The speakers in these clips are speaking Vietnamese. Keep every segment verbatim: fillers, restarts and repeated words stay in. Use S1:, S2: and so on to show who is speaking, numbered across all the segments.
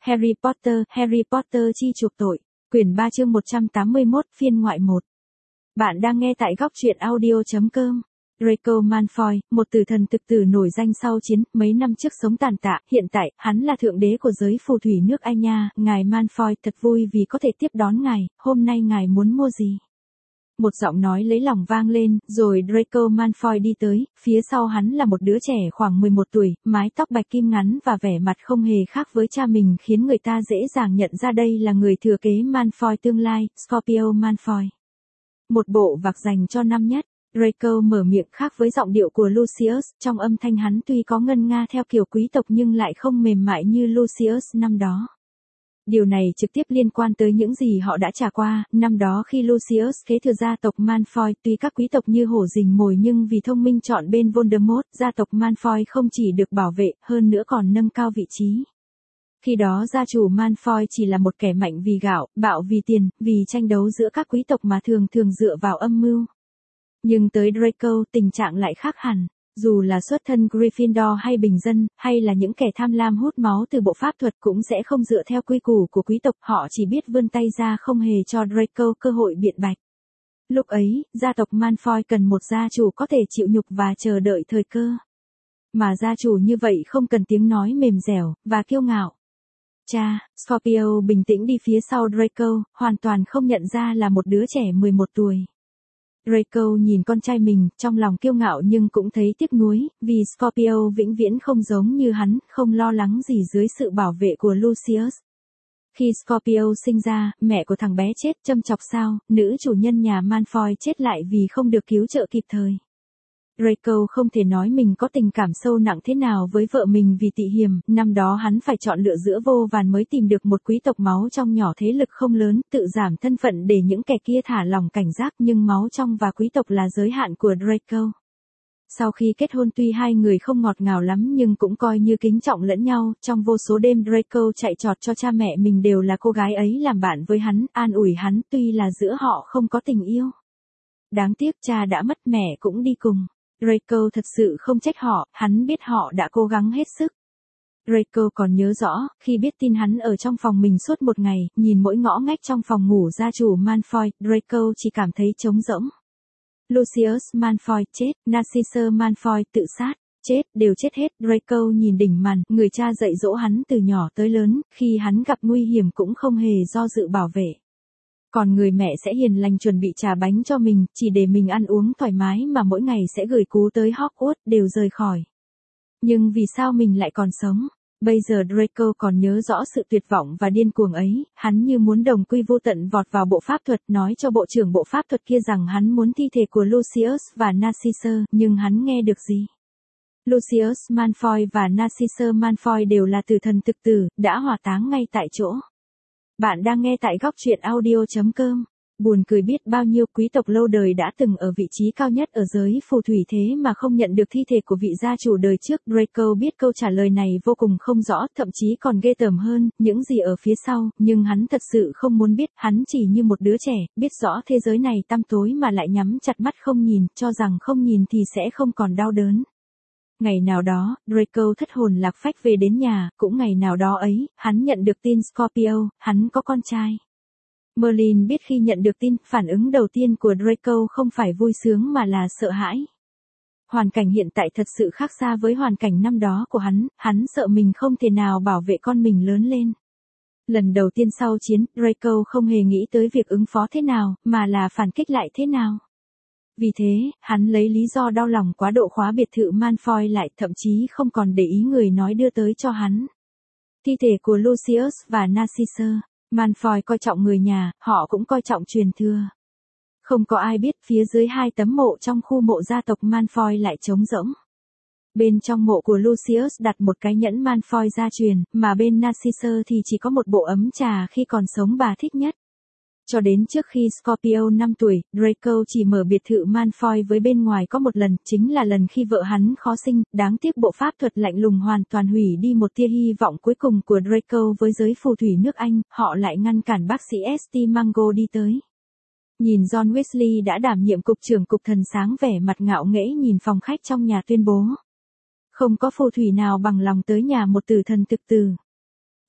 S1: Harry Potter, Harry Potter chi chuộc tội, quyển ba chương một trăm tám mươi mốt, phiên ngoại một. Bạn đang nghe tại góc truyện audio chấm com. Draco Malfoy, một tử thần thực tử nổi danh sau chiến, mấy năm trước sống tàn tạ, hiện tại, hắn là thượng đế của giới phù thủy nước Ai Nha, ngài Malfoy thật vui vì có thể tiếp đón ngài, hôm nay ngài muốn mua gì? Một giọng nói lấy lòng vang lên, rồi Draco Malfoy đi tới, phía sau hắn là một đứa trẻ khoảng mười một tuổi, mái tóc bạch kim ngắn và vẻ mặt không hề khác với cha mình khiến người ta dễ dàng nhận ra đây là người thừa kế Malfoy tương lai, Scorpio Malfoy. Một bộ vạc dành cho năm nhất, Draco mở miệng khác với giọng điệu của Lucius, trong âm thanh hắn tuy có ngân nga theo kiểu quý tộc nhưng lại không mềm mại như Lucius năm đó. Điều này trực tiếp liên quan tới những gì họ đã trải qua, năm đó khi Lucius kế thừa gia tộc Malfoy, tuy các quý tộc như hổ rình mồi nhưng vì thông minh chọn bên Voldemort, gia tộc Malfoy không chỉ được bảo vệ, hơn nữa còn nâng cao vị trí. Khi đó gia chủ Malfoy chỉ là một kẻ mạnh vì gạo, bạo vì tiền, vì tranh đấu giữa các quý tộc mà thường thường dựa vào âm mưu. Nhưng tới Draco, tình trạng lại khác hẳn. Dù là xuất thân Gryffindor hay bình dân, hay là những kẻ tham lam hút máu từ bộ pháp thuật cũng sẽ không dựa theo quy củ của quý tộc, họ chỉ biết vươn tay ra không hề cho Draco cơ hội biện bạch. Lúc ấy, gia tộc Malfoy cần một gia chủ có thể chịu nhục và chờ đợi thời cơ. Mà gia chủ như vậy không cần tiếng nói mềm dẻo, và kiêu ngạo. Cha, Scorpio bình tĩnh đi phía sau Draco, hoàn toàn không nhận ra là một đứa trẻ mười một tuổi. Draco nhìn con trai mình, trong lòng kiêu ngạo nhưng cũng thấy tiếc nuối, vì Scorpio vĩnh viễn không giống như hắn, không lo lắng gì dưới sự bảo vệ của Lucius. Khi Scorpio sinh ra, mẹ của thằng bé chết, châm chọc sao, nữ chủ nhân nhà Malfoy chết lại vì không được cứu trợ kịp thời. Draco không thể nói mình có tình cảm sâu nặng thế nào với vợ mình vì tị hiềm, năm đó hắn phải chọn lựa giữa vô vàn mới tìm được một quý tộc máu trong nhỏ thế lực không lớn, tự giảm thân phận để những kẻ kia thả lòng cảnh giác, nhưng máu trong và quý tộc là giới hạn của Draco. Sau khi kết hôn tuy hai người không ngọt ngào lắm nhưng cũng coi như kính trọng lẫn nhau, trong vô số đêm Draco chạy trọt cho cha mẹ mình đều là cô gái ấy làm bạn với hắn, an ủi hắn tuy là giữa họ không có tình yêu. Đáng tiếc cha đã mất, mẹ cũng đi cùng. Draco thật sự không trách họ, hắn biết họ đã cố gắng hết sức. Draco còn nhớ rõ, khi biết tin hắn ở trong phòng mình suốt một ngày, nhìn mỗi ngõ ngách trong phòng ngủ gia chủ Malfoy, Draco chỉ cảm thấy trống rỗng. Lucius Malfoy chết, Narcissa Malfoy tự sát, chết, đều chết hết. Draco nhìn đỉnh màn, người cha dạy dỗ hắn từ nhỏ tới lớn, khi hắn gặp nguy hiểm cũng không hề do dự bảo vệ. Còn người mẹ sẽ hiền lành chuẩn bị trà bánh cho mình, chỉ để mình ăn uống thoải mái mà mỗi ngày sẽ gửi cú tới Hogwarts, đều rời khỏi. Nhưng vì sao mình lại còn sống? Bây giờ Draco còn nhớ rõ sự tuyệt vọng và điên cuồng ấy, hắn như muốn đồng quy vô tận vọt vào bộ pháp thuật, nói cho bộ trưởng bộ pháp thuật kia rằng hắn muốn thi thể của Lucius và Narcissa, nhưng hắn nghe được gì? Lucius Malfoy và Narcissa Malfoy đều là tử thần thực tử, đã hỏa táng ngay tại chỗ. Bạn đang nghe tại góc truyện audio chấm com. Buồn cười biết bao nhiêu quý tộc lâu đời đã từng ở vị trí cao nhất ở giới phù thủy thế mà không nhận được thi thể của vị gia chủ đời trước. Draco biết câu trả lời này vô cùng không rõ, thậm chí còn ghê tởm hơn, những gì ở phía sau, nhưng hắn thật sự không muốn biết, hắn chỉ như một đứa trẻ, biết rõ thế giới này tăm tối mà lại nhắm chặt mắt không nhìn, cho rằng không nhìn thì sẽ không còn đau đớn. Ngày nào đó, Draco thất hồn lạc phách về đến nhà, cũng ngày nào đó ấy, hắn nhận được tin Scorpio, hắn có con trai. Merlin biết khi nhận được tin, phản ứng đầu tiên của Draco không phải vui sướng mà là sợ hãi. Hoàn cảnh hiện tại thật sự khác xa với hoàn cảnh năm đó của hắn, hắn sợ mình không thể nào bảo vệ con mình lớn lên. Lần đầu tiên sau chiến, Draco không hề nghĩ tới việc ứng phó thế nào, mà là phản kích lại thế nào. Vì thế, hắn lấy lý do đau lòng quá độ khóa biệt thự Malfoy lại, thậm chí không còn để ý người nói đưa tới cho hắn. Thi thể của Lucius và Narcissa, Malfoy coi trọng người nhà, họ cũng coi trọng truyền thừa. Không có ai biết phía dưới hai tấm mộ trong khu mộ gia tộc Malfoy lại trống rỗng. Bên trong mộ của Lucius đặt một cái nhẫn Malfoy gia truyền, mà bên Narcissa thì chỉ có một bộ ấm trà khi còn sống bà thích nhất. Cho đến trước khi Scorpio năm tuổi, Draco chỉ mở biệt thự Malfoy với bên ngoài có một lần, chính là lần khi vợ hắn khó sinh, đáng tiếc bộ pháp thuật lạnh lùng hoàn toàn hủy đi một tia hy vọng cuối cùng của Draco với giới phù thủy nước Anh, họ lại ngăn cản bác sĩ ét tê Mango đi tới. Nhìn John Weasley đã đảm nhiệm cục trưởng cục thần sáng vẻ mặt ngạo nghễ nhìn phòng khách trong nhà tuyên bố. Không có phù thủy nào bằng lòng tới nhà một tử thần thực tử.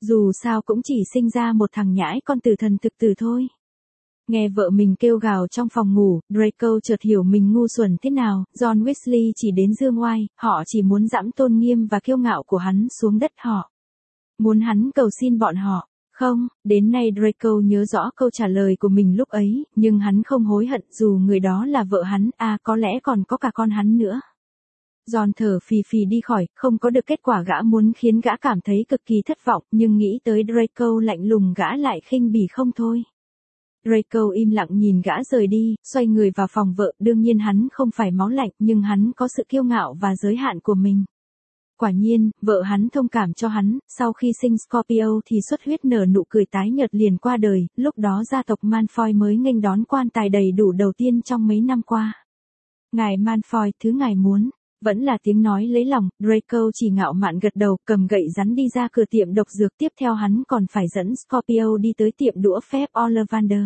S1: Dù sao cũng chỉ sinh ra một thằng nhãi con tử thần thực tử thôi. Nghe vợ mình kêu gào trong phòng ngủ, Draco chợt hiểu mình ngu xuẩn thế nào, John Weasley chỉ đến dương oai, họ chỉ muốn giẫm tôn nghiêm và kiêu ngạo của hắn xuống đất họ. Muốn hắn cầu xin bọn họ. Không, đến nay Draco nhớ rõ câu trả lời của mình lúc ấy, nhưng hắn không hối hận dù người đó là vợ hắn, à có lẽ còn có cả con hắn nữa. John thở phì phì đi khỏi, không có được kết quả gã muốn khiến gã cảm thấy cực kỳ thất vọng, nhưng nghĩ tới Draco lạnh lùng gã lại khinh bỉ không thôi. Draco im lặng nhìn gã rời đi, xoay người vào phòng vợ, đương nhiên hắn không phải máu lạnh, nhưng hắn có sự kiêu ngạo và giới hạn của mình. Quả nhiên, vợ hắn thông cảm cho hắn, sau khi sinh Scorpio thì xuất huyết nở nụ cười tái nhợt liền qua đời, lúc đó gia tộc Malfoy mới nghênh đón quan tài đầy đủ đầu tiên trong mấy năm qua. Ngài Malfoy, thứ ngài muốn. Vẫn là tiếng nói lấy lòng, Draco chỉ ngạo mạn gật đầu, cầm gậy rắn đi ra cửa tiệm độc dược, tiếp theo hắn còn phải dẫn Scorpio đi tới tiệm đũa phép Ollivander.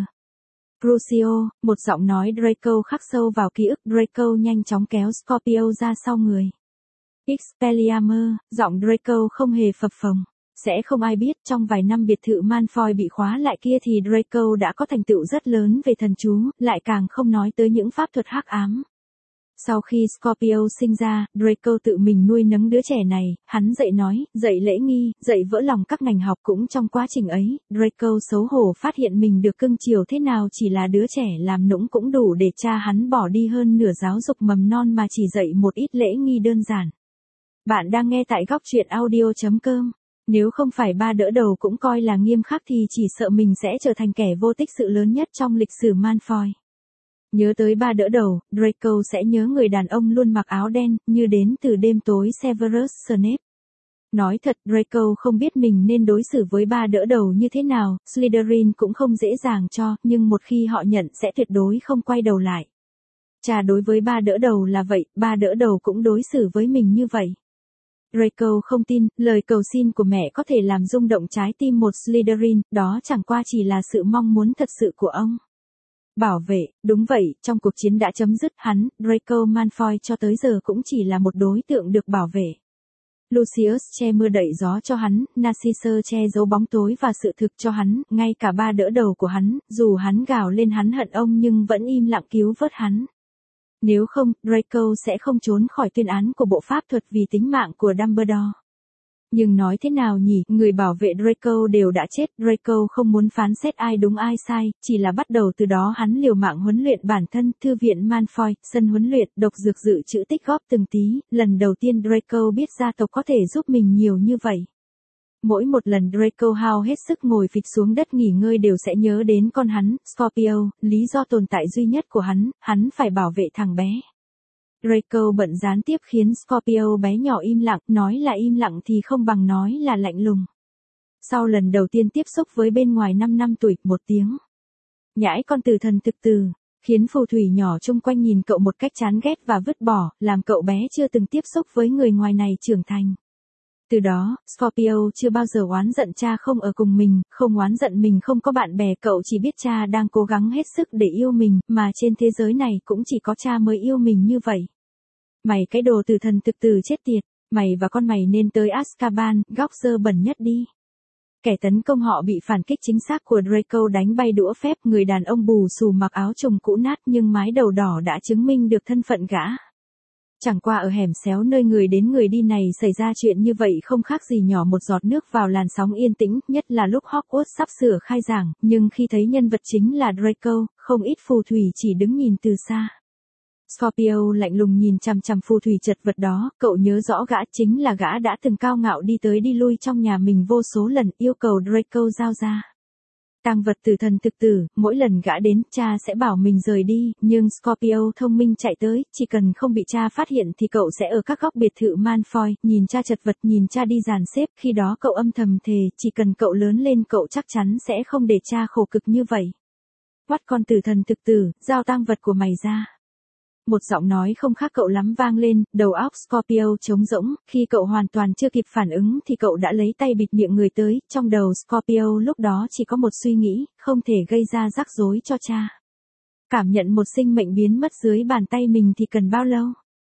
S1: Crucio, một giọng nói Draco khắc sâu vào ký ức, Draco nhanh chóng kéo Scorpio ra sau người. Expelliarmus, giọng Draco không hề phập phồng. Sẽ không ai biết trong vài năm biệt thự Malfoy bị khóa lại kia thì Draco đã có thành tựu rất lớn về thần chú, lại càng không nói tới những pháp thuật hắc ám. Sau khi Scorpio sinh ra, Draco tự mình nuôi nấng đứa trẻ này, hắn dạy nói, dạy lễ nghi, dạy vỡ lòng các ngành học cũng trong quá trình ấy, Draco xấu hổ phát hiện mình được cưng chiều thế nào chỉ là đứa trẻ làm nũng cũng đủ để cha hắn bỏ đi hơn nửa giáo dục mầm non mà chỉ dạy một ít lễ nghi đơn giản. Bạn đang nghe tại góc truyện audio chấm com. Nếu không phải ba đỡ đầu cũng coi là nghiêm khắc thì chỉ sợ mình sẽ trở thành kẻ vô tích sự lớn nhất trong lịch sử Malfoy. Nhớ tới ba đỡ đầu, Draco sẽ nhớ người đàn ông luôn mặc áo đen, như đến từ đêm tối Severus Snape. Nói thật, Draco không biết mình nên đối xử với ba đỡ đầu như thế nào, Slytherin cũng không dễ dàng cho, nhưng một khi họ nhận sẽ tuyệt đối không quay đầu lại. Cha đối với ba đỡ đầu là vậy, ba đỡ đầu cũng đối xử với mình như vậy. Draco không tin, lời cầu xin của mẹ có thể làm rung động trái tim một Slytherin, đó chẳng qua chỉ là sự mong muốn thật sự của ông. Bảo vệ, đúng vậy, trong cuộc chiến đã chấm dứt hắn, Draco Malfoy cho tới giờ cũng chỉ là một đối tượng được bảo vệ. Lucius che mưa đậy gió cho hắn, Narcissus che giấu bóng tối và sự thực cho hắn, ngay cả ba đỡ đầu của hắn, dù hắn gào lên hắn hận ông nhưng vẫn im lặng cứu vớt hắn. Nếu không, Draco sẽ không trốn khỏi tuyên án của bộ pháp thuật vì tính mạng của Dumbledore. Nhưng nói thế nào nhỉ, người bảo vệ Draco đều đã chết, Draco không muốn phán xét ai đúng ai sai, chỉ là bắt đầu từ đó hắn liều mạng huấn luyện bản thân, thư viện Malfoy, sân huấn luyện, độc dược dự trữ tích góp từng tí, lần đầu tiên Draco biết gia tộc có thể giúp mình nhiều như vậy. Mỗi một lần Draco hao hết sức ngồi phịch xuống đất nghỉ ngơi đều sẽ nhớ đến con hắn, Scorpio, lý do tồn tại duy nhất của hắn, hắn phải bảo vệ thằng bé. Draco bận gián tiếp khiến Scorpio bé nhỏ im lặng, nói là im lặng thì không bằng nói là lạnh lùng. Sau lần đầu tiên tiếp xúc với bên ngoài năm năm tuổi, một tiếng nhãi con tử thần thực tử, khiến phù thủy nhỏ chung quanh nhìn cậu một cách chán ghét và vứt bỏ, làm cậu bé chưa từng tiếp xúc với người ngoài này trưởng thành. Từ đó, Scorpio chưa bao giờ oán giận cha không ở cùng mình, không oán giận mình không có bạn bè, cậu chỉ biết cha đang cố gắng hết sức để yêu mình, mà trên thế giới này cũng chỉ có cha mới yêu mình như vậy. Mày cái đồ tử thần thực tử chết tiệt, mày và con mày nên tới Azkaban, góc dơ bẩn nhất đi. Kẻ tấn công họ bị phản kích chính xác của Draco đánh bay đũa phép, người đàn ông bù xù mặc áo trùng cũ nát nhưng mái đầu đỏ đã chứng minh được thân phận gã. Chẳng qua ở hẻm xéo nơi người đến người đi này xảy ra chuyện như vậy không khác gì nhỏ một giọt nước vào làn sóng yên tĩnh, nhất là lúc Hogwarts sắp sửa khai giảng, nhưng khi thấy nhân vật chính là Draco, không ít phù thủy chỉ đứng nhìn từ xa. Scorpio lạnh lùng nhìn chằm chằm phù thủy chật vật đó, cậu nhớ rõ gã chính là gã đã từng cao ngạo đi tới đi lui trong nhà mình vô số lần, yêu cầu Draco giao ra tang vật tử thần thực tử, mỗi lần gã đến, cha sẽ bảo mình rời đi, nhưng Scorpio thông minh chạy tới, chỉ cần không bị cha phát hiện thì cậu sẽ ở các góc biệt thự Malfoy, nhìn cha chật vật, nhìn cha đi dàn xếp, khi đó cậu âm thầm thề, chỉ cần cậu lớn lên cậu chắc chắn sẽ không để cha khổ cực như vậy. Quát con tử thần thực tử, giao tang vật của mày ra. Một giọng nói không khác cậu lắm vang lên, đầu óc Scorpio trống rỗng, khi cậu hoàn toàn chưa kịp phản ứng thì cậu đã lấy tay bịt miệng người tới, trong đầu Scorpio lúc đó chỉ có một suy nghĩ, không thể gây ra rắc rối cho cha. Cảm nhận một sinh mệnh biến mất dưới bàn tay mình thì cần bao lâu?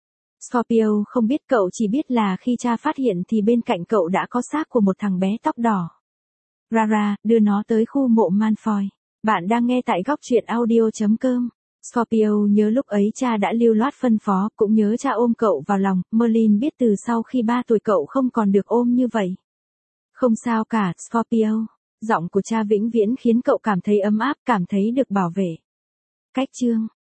S1: Scorpio không biết, cậu chỉ biết là khi cha phát hiện thì bên cạnh cậu đã có xác của một thằng bé tóc đỏ. Rara, đưa nó tới khu mộ Malfoy. Bạn đang nghe tại góc truyện audio chấm com. Scorpio nhớ lúc ấy cha đã lưu loát phân phó, cũng nhớ cha ôm cậu vào lòng. Merlin biết từ sau khi ba tuổi cậu không còn được ôm như vậy. Không sao cả, Scorpio. Giọng của cha vĩnh viễn khiến cậu cảm thấy ấm áp, cảm thấy được bảo vệ. Cách chương